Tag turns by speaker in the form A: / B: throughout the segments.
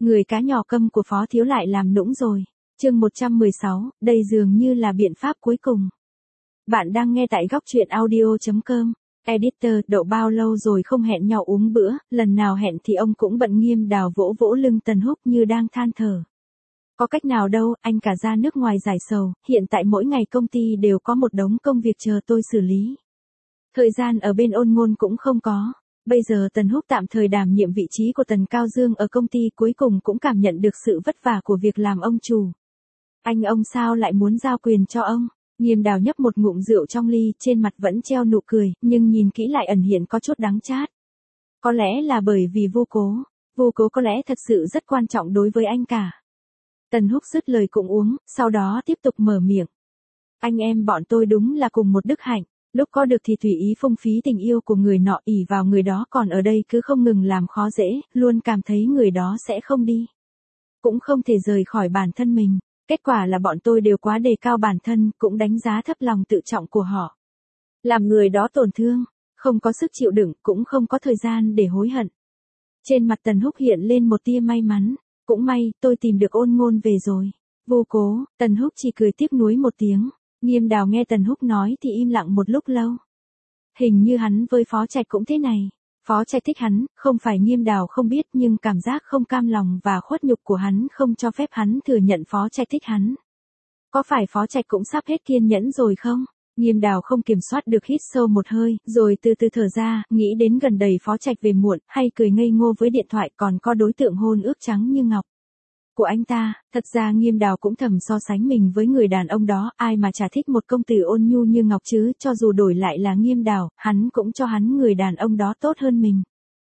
A: Người cá nhỏ câm của Phó Thiếu lại làm nũng rồi. Chương 116, đây dường như là biện pháp cuối cùng. Bạn đang nghe tại góc truyện audio.com. Editor, độ bao lâu rồi không hẹn nhau uống bữa, lần nào hẹn thì ông cũng bận. Nghiêm Đào vỗ vỗ lưng Tần Húc như đang than thở. Có cách nào đâu, anh cả ra nước ngoài giải sầu, hiện tại mỗi ngày công ty đều có một đống công việc chờ tôi xử lý. Thời gian ở bên Ôn Ngôn cũng không có. Bây giờ Tần Húc tạm thời đảm nhiệm vị trí của Tần Cao Dương ở công ty, cuối cùng cũng cảm nhận được sự vất vả của việc làm ông chủ. Ông sao lại muốn giao quyền cho ông? Nghiêm Đào nhấp một ngụm rượu trong ly, trên mặt vẫn treo nụ cười, nhưng nhìn kỹ lại ẩn hiện có chút đắng chát. Có lẽ là bởi vì Vô Cố có lẽ thật sự rất quan trọng đối với anh cả. Tần Húc dứt lời cũng uống, sau đó tiếp tục mở miệng. Anh em bọn tôi đúng là cùng một đức hạnh. Lúc có được thì tùy ý phung phí tình yêu của người nọ, ỷ vào người đó, còn ở đây cứ không ngừng làm khó dễ, luôn cảm thấy người đó sẽ không đi. Cũng không thể rời khỏi bản thân mình. Kết quả là bọn tôi đều quá đề cao bản thân, cũng đánh giá thấp lòng tự trọng của họ. Làm người đó tổn thương, không có sức chịu đựng, cũng không có thời gian để hối hận. Trên mặt Tần Húc hiện lên một tia may mắn. Cũng may, tôi tìm được Ôn Ngôn về rồi. Vô Cố, Tần Húc chỉ cười tiếc nuối một tiếng. Nghiêm Đào nghe Tần Húc nói thì im lặng một lúc lâu. Hình như hắn với Phó Trạch cũng thế này. Phó Trạch thích hắn, không phải Nghiêm Đào không biết, nhưng cảm giác không cam lòng và khuất nhục của hắn không cho phép hắn thừa nhận Phó Trạch thích hắn. Có phải Phó Trạch cũng sắp hết kiên nhẫn rồi không? Nghiêm Đào không kiểm soát được hít sâu một hơi, rồi từ từ thở ra, nghĩ đến gần đây Phó Trạch về muộn, hay cười ngây ngô với điện thoại, còn có đối tượng hôn ước trắng như ngọc của anh ta. Thật ra Nghiêm Đào cũng thầm so sánh mình với người đàn ông đó, ai mà chả thích một công tử ôn nhu như ngọc chứ, cho dù đổi lại là Nghiêm Đào, hắn cũng cho hắn người đàn ông đó tốt hơn mình.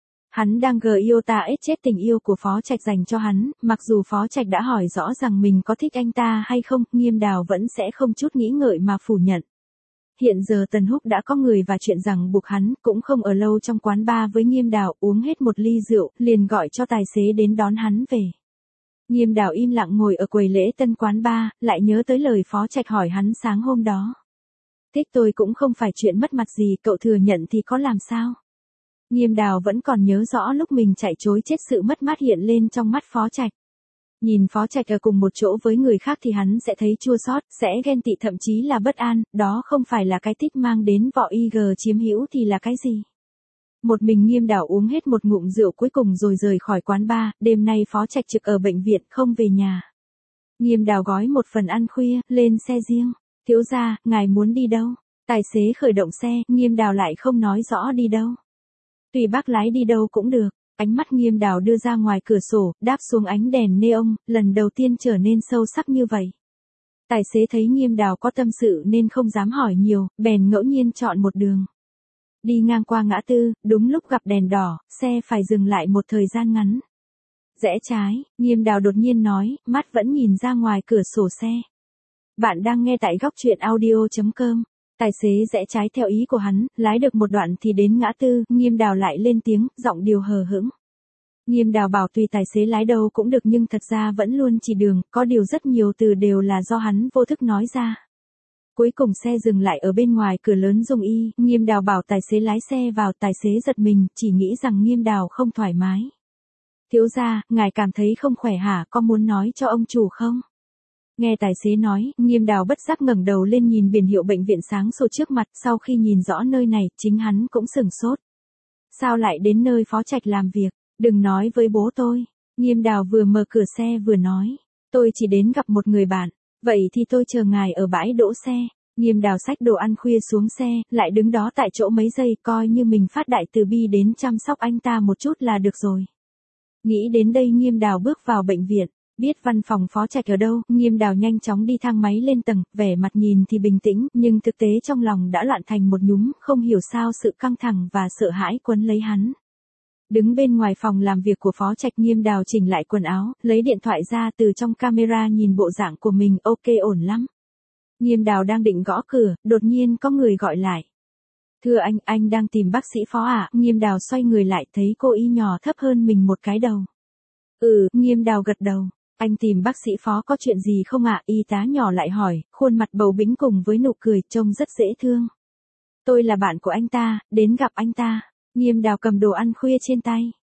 A: Hắn đang chết tình yêu của Phó Trạch dành cho hắn, mặc dù Phó Trạch đã hỏi rõ rằng mình có thích anh ta hay không, Nghiêm Đào vẫn sẽ không chút nghĩ ngợi mà phủ nhận. Hiện giờ Tần Húc đã có người và chuyện rằng buộc hắn, cũng không ở lâu trong quán bar với Nghiêm Đào, uống hết một ly rượu, liền gọi cho tài xế đến đón hắn về. Nghiêm Đào im lặng ngồi ở quầy lễ tân quán bar, lại nhớ tới lời Phó Trạch hỏi hắn sáng hôm đó. Thích tôi cũng không phải chuyện mất mặt gì, cậu thừa nhận thì có làm sao? Nghiêm Đào vẫn còn nhớ rõ lúc mình chạy trối chết, sự mất mát hiện lên trong mắt Phó Trạch. Nhìn Phó Trạch ở cùng một chỗ với người khác thì hắn sẽ thấy chua xót, sẽ ghen tị, thậm chí là bất an, đó không phải là cái thích mang đến vỏ chiếm hữu thì là cái gì? Một mình Nghiêm Đào uống hết một ngụm rượu cuối cùng rồi rời khỏi quán bar, đêm nay Phó Trạch trực ở bệnh viện không về nhà. Nghiêm Đào gói một phần ăn khuya, lên xe riêng. Thiếu gia, ngài muốn đi đâu? Tài xế khởi động xe, Nghiêm Đào lại không nói rõ đi đâu. Tùy bác lái đi đâu cũng được. Ánh mắt Nghiêm Đào đưa ra ngoài cửa sổ, đáp xuống ánh đèn neon, lần đầu tiên trở nên sâu sắc như vậy. Tài xế thấy Nghiêm Đào có tâm sự nên không dám hỏi nhiều, bèn ngẫu nhiên chọn một đường. Đi ngang qua ngã tư, đúng lúc gặp đèn đỏ, xe phải dừng lại một thời gian ngắn. Rẽ trái, Nghiêm Đào đột nhiên nói, mắt vẫn nhìn ra ngoài cửa sổ xe. Bạn đang nghe tại góc truyện audio.com. Tài xế rẽ trái theo ý của hắn, lái được một đoạn thì đến ngã tư, Nghiêm Đào lại lên tiếng, giọng điều hờ hững. Nghiêm Đào bảo tùy tài xế lái đâu cũng được, nhưng thật ra vẫn luôn chỉ đường, có điều rất nhiều từ đều là do hắn vô thức nói ra. Cuối cùng xe dừng lại ở bên ngoài cửa lớn Dung Y, Nghiêm Đào bảo tài xế lái xe vào, tài xế giật mình, chỉ nghĩ rằng Nghiêm Đào không thoải mái. Thiếu gia, ngài cảm thấy không khỏe hả, có muốn nói cho ông chủ không? Nghe tài xế nói, Nghiêm Đào bất giác ngẩng đầu lên nhìn biển hiệu bệnh viện sáng sủa trước mặt, sau khi nhìn rõ nơi này, chính hắn cũng sửng sốt. Sao lại đến nơi Phó Trạch làm việc? Đừng nói với bố tôi. Nghiêm Đào vừa mở cửa xe vừa nói. Tôi chỉ đến gặp một người bạn. Vậy thì tôi chờ ngài ở bãi đỗ xe. Nghiêm Đào xách đồ ăn khuya xuống xe, lại đứng đó tại chỗ mấy giây, coi như mình phát đại từ bi đến chăm sóc anh ta một chút là được rồi. Nghĩ đến đây Nghiêm Đào bước vào bệnh viện. Biết văn phòng Phó Trạch ở đâu, Nghiêm Đào nhanh chóng đi thang máy lên tầng, vẻ mặt nhìn thì bình tĩnh, nhưng thực tế trong lòng đã loạn thành một nhúm, không hiểu sao sự căng thẳng và sợ hãi quấn lấy hắn. Đứng bên ngoài phòng làm việc của Phó Trạch, Nghiêm Đào chỉnh lại quần áo, lấy điện thoại ra, từ trong camera nhìn bộ dạng của mình, ok, ổn lắm. Nghiêm Đào đang định gõ cửa, đột nhiên có người gọi lại. Thưa anh đang tìm bác sĩ Phó à? Nghiêm Đào xoay người lại, thấy cô y nhỏ thấp hơn mình một cái đầu. Nghiêm Đào gật đầu. Anh tìm bác sĩ Phó có chuyện gì không ạ? Y tá nhỏ lại hỏi, khuôn mặt bầu bĩnh cùng với nụ cười, trông rất dễ thương. Tôi là bạn của anh ta, đến gặp anh ta. Nghiêm Đào cầm đồ ăn khuya trên tay.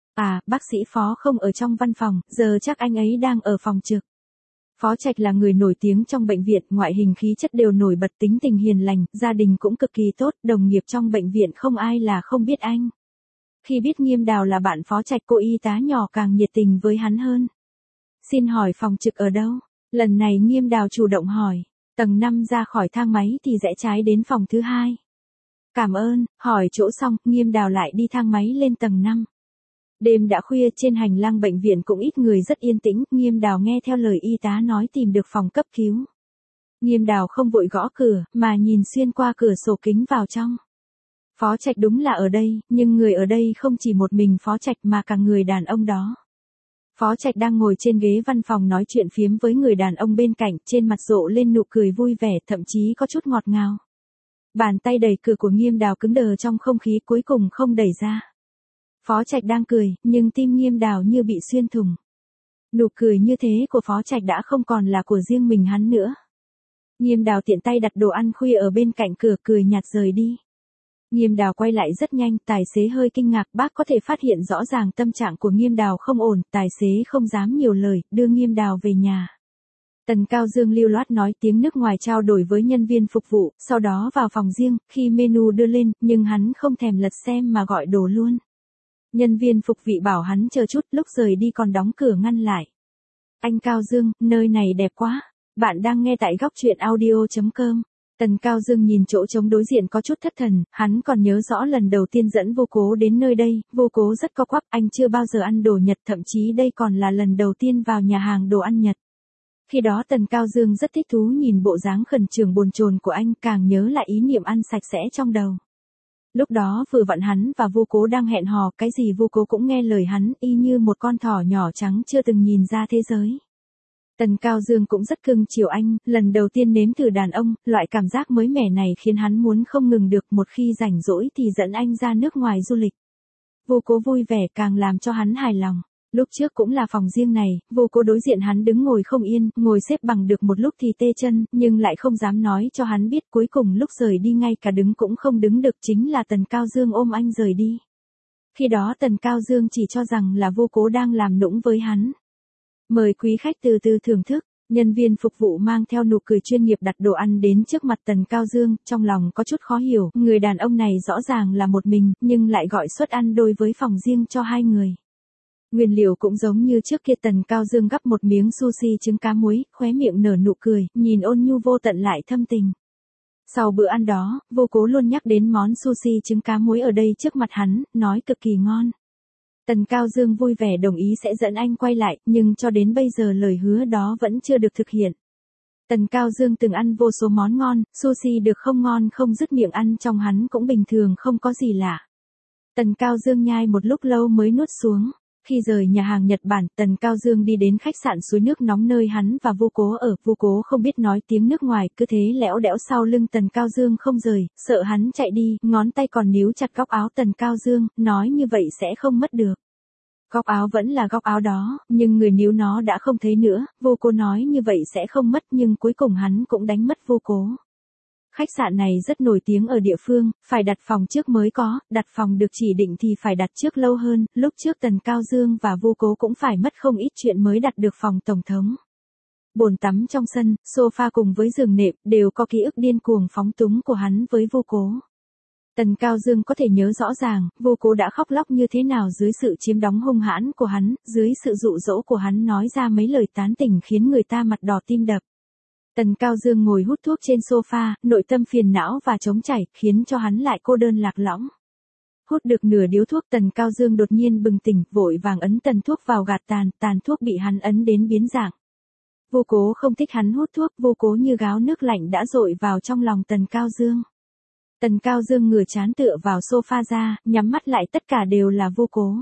A: À, bác sĩ Phó không ở trong văn phòng, giờ chắc anh ấy đang ở phòng trực. Phó Trạch là người nổi tiếng trong bệnh viện, ngoại hình khí chất đều nổi bật, tính tình hiền lành, gia đình cũng cực kỳ tốt, đồng nghiệp trong bệnh viện không ai là không biết anh. Khi biết Nghiêm Đào là bạn Phó Trạch, cô y tá nhỏ càng nhiệt tình với hắn hơn. Xin hỏi phòng trực ở đâu? Lần này Nghiêm Đào chủ động hỏi. Tầng 5 ra khỏi thang máy thì rẽ trái đến phòng thứ 2. Cảm ơn, hỏi chỗ xong, Nghiêm Đào lại đi thang máy lên tầng 5. Đêm đã khuya, trên hành lang bệnh viện cũng ít người, rất yên tĩnh, Nghiêm Đào nghe theo lời y tá nói tìm được phòng cấp cứu. Nghiêm Đào không vội gõ cửa, mà nhìn xuyên qua cửa sổ kính vào trong. Phó Trạch đúng là ở đây, nhưng người ở đây không chỉ một mình Phó Trạch mà cả người đàn ông đó. Phó Trạch đang ngồi trên ghế văn phòng nói chuyện phiếm với người đàn ông bên cạnh, trên mặt rộ lên nụ cười vui vẻ, thậm chí có chút ngọt ngào. Bàn tay đẩy cửa của Nghiêm Đào cứng đờ trong không khí, cuối cùng không đẩy ra. Phó Trạch đang cười, nhưng tim Nghiêm Đào như bị xuyên thủng. Nụ cười như thế của Phó Trạch đã không còn là của riêng mình hắn nữa. Nghiêm Đào tiện tay đặt đồ ăn khuya ở bên cạnh cửa, cười nhạt rời đi. Nghiêm Đào quay lại rất nhanh, tài xế hơi kinh ngạc, bác có thể phát hiện rõ ràng tâm trạng của Nghiêm Đào không ổn, tài xế không dám nhiều lời, đưa Nghiêm Đào về nhà. Tần Cao Dương lưu loát nói tiếng nước ngoài trao đổi với nhân viên phục vụ, sau đó vào phòng riêng, khi menu đưa lên, nhưng hắn không thèm lật xem mà gọi đồ luôn. Nhân viên phục vị bảo hắn chờ chút, lúc rời đi còn đóng cửa ngăn lại. Anh Cao Dương, nơi này đẹp quá. Bạn đang nghe tại góc truyện audio.com. Tần Cao Dương nhìn chỗ trống đối diện có chút thất thần, hắn còn nhớ rõ lần đầu tiên dẫn Vô Cố đến nơi đây, Vô Cố rất co quắp, anh chưa bao giờ ăn đồ Nhật, thậm chí đây còn là lần đầu tiên vào nhà hàng đồ ăn Nhật. Khi đó Tần Cao Dương rất thích thú nhìn bộ dáng khẩn trương bồn chồn của anh, càng nhớ lại ý niệm ăn sạch sẽ trong đầu. Lúc đó vừa vặn hắn và Vô Cố đang hẹn hò, cái gì Vô Cố cũng nghe lời hắn, y như một con thỏ nhỏ trắng chưa từng nhìn ra thế giới. Tần Cao Dương cũng rất cưng chiều anh, lần đầu tiên nếm thử đàn ông, loại cảm giác mới mẻ này khiến hắn muốn không ngừng được, một khi rảnh rỗi thì dẫn anh ra nước ngoài du lịch. Vô Cố vui vẻ càng làm cho hắn hài lòng. Lúc trước cũng là phòng riêng này, Vô Cố đối diện hắn đứng ngồi không yên, ngồi xếp bằng được một lúc thì tê chân, nhưng lại không dám nói cho hắn biết, cuối cùng lúc rời đi ngay cả đứng cũng không đứng được, chính là Tần Cao Dương ôm anh rời đi. Khi đó Tần Cao Dương chỉ cho rằng là Vô Cố đang làm nũng với hắn. Mời quý khách từ từ thưởng thức. Nhân viên phục vụ mang theo nụ cười chuyên nghiệp đặt đồ ăn đến trước mặt Tần Cao Dương, trong lòng có chút khó hiểu, người đàn ông này rõ ràng là một mình, nhưng lại gọi suất ăn đôi với phòng riêng cho hai người. Nguyên liệu cũng giống như trước kia, Tần Cao Dương gắp một miếng sushi trứng cá muối, khóe miệng nở nụ cười, nhìn ôn nhu vô tận lại thâm tình. Sau bữa ăn đó, Vô Cố luôn nhắc đến món sushi trứng cá muối ở đây trước mặt hắn, nói cực kỳ ngon. Tần Cao Dương vui vẻ đồng ý sẽ dẫn anh quay lại, nhưng cho đến bây giờ lời hứa đó vẫn chưa được thực hiện. Tần Cao Dương từng ăn vô số món ngon, sushi được không ngon không dứt miệng, ăn trong hắn cũng bình thường không có gì lạ. Tần Cao Dương nhai một lúc lâu mới nuốt xuống. Khi rời nhà hàng Nhật Bản, Tần Cao Dương đi đến khách sạn Suối Nước Nóng nơi hắn và Vô Cố ở. Vô Cố không biết nói tiếng nước ngoài, cứ thế lẽo đẽo sau lưng Tần Cao Dương không rời, sợ hắn chạy đi, ngón tay còn níu chặt góc áo Tần Cao Dương, nói như vậy sẽ không mất được. Góc áo vẫn là góc áo đó, nhưng người níu nó đã không thấy nữa. Vô Cố nói như vậy sẽ không mất, nhưng cuối cùng hắn cũng đánh mất Vô Cố. Khách sạn này rất nổi tiếng ở địa phương, phải đặt phòng trước mới có, đặt phòng được chỉ định thì phải đặt trước lâu hơn, lúc trước Tần Cao Dương và Vô Cố cũng phải mất không ít chuyện mới đặt được phòng tổng thống. Bồn tắm trong sân, sofa cùng với giường nệm, đều có ký ức điên cuồng phóng túng của hắn với Vô Cố. Tần Cao Dương có thể nhớ rõ ràng, Vô Cố đã khóc lóc như thế nào dưới sự chiếm đóng hung hãn của hắn, dưới sự dụ dỗ của hắn nói ra mấy lời tán tỉnh khiến người ta mặt đỏ tim đập. Tần Cao Dương ngồi hút thuốc trên sofa, nội tâm phiền não và trống trải, khiến cho hắn lại cô đơn lạc lõng. Hút được nửa điếu thuốc, Tần Cao Dương đột nhiên bừng tỉnh, vội vàng ấn tần thuốc vào gạt tàn thuốc bị hắn ấn đến biến dạng. Vô Cố không thích hắn hút thuốc, Vô Cố như gáo nước lạnh đã dội vào trong lòng Tần Cao Dương. Tần Cao Dương ngửa trán tựa vào sofa ra, nhắm mắt lại, tất cả đều là Vô Cố.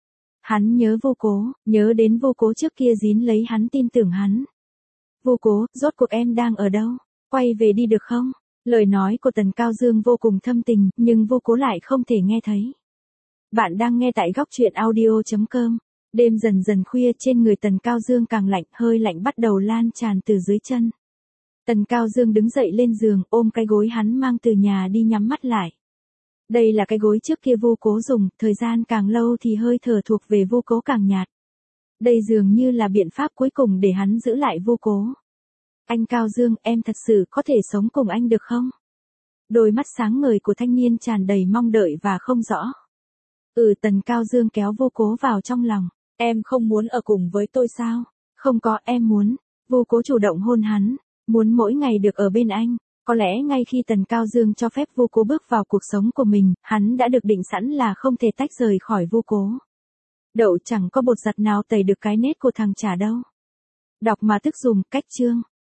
A: Hắn nhớ Vô Cố, nhớ đến Vô Cố trước kia dính lấy hắn, tin tưởng hắn. Vô Cố, rốt cuộc em đang ở đâu? Quay về đi được không? Lời nói của Tần Cao Dương vô cùng thâm tình, nhưng Vô Cố lại không thể nghe thấy. Bạn đang nghe tại góc truyện audio.com. Đêm dần dần khuya, trên người Tần Cao Dương càng lạnh, hơi lạnh bắt đầu lan tràn từ dưới chân. Tần Cao Dương đứng dậy lên giường, ôm cái gối hắn mang từ nhà đi, nhắm mắt lại. Đây là cái gối trước kia Vô Cố dùng, thời gian càng lâu thì hơi thở thuộc về Vô Cố càng nhạt. Đây dường như là biện pháp cuối cùng để hắn giữ lại Vô Cố. Anh Cao Dương, em thật sự có thể sống cùng anh được không? Đôi mắt sáng ngời của thanh niên tràn đầy mong đợi và không rõ. Tần Cao Dương kéo Vô Cố vào trong lòng. Em không muốn ở cùng với tôi sao? Không có, em muốn. Vô Cố chủ động hôn hắn, muốn mỗi ngày được ở bên anh. Có lẽ ngay khi Tần Cao Dương cho phép Vô Cố bước vào cuộc sống của mình, hắn đã được định sẵn là không thể tách rời khỏi Vô Cố. Đậu chẳng có bột giặt nào tẩy được cái nết của thằng Trà đâu. Đọc mà tức dùm, cách chương.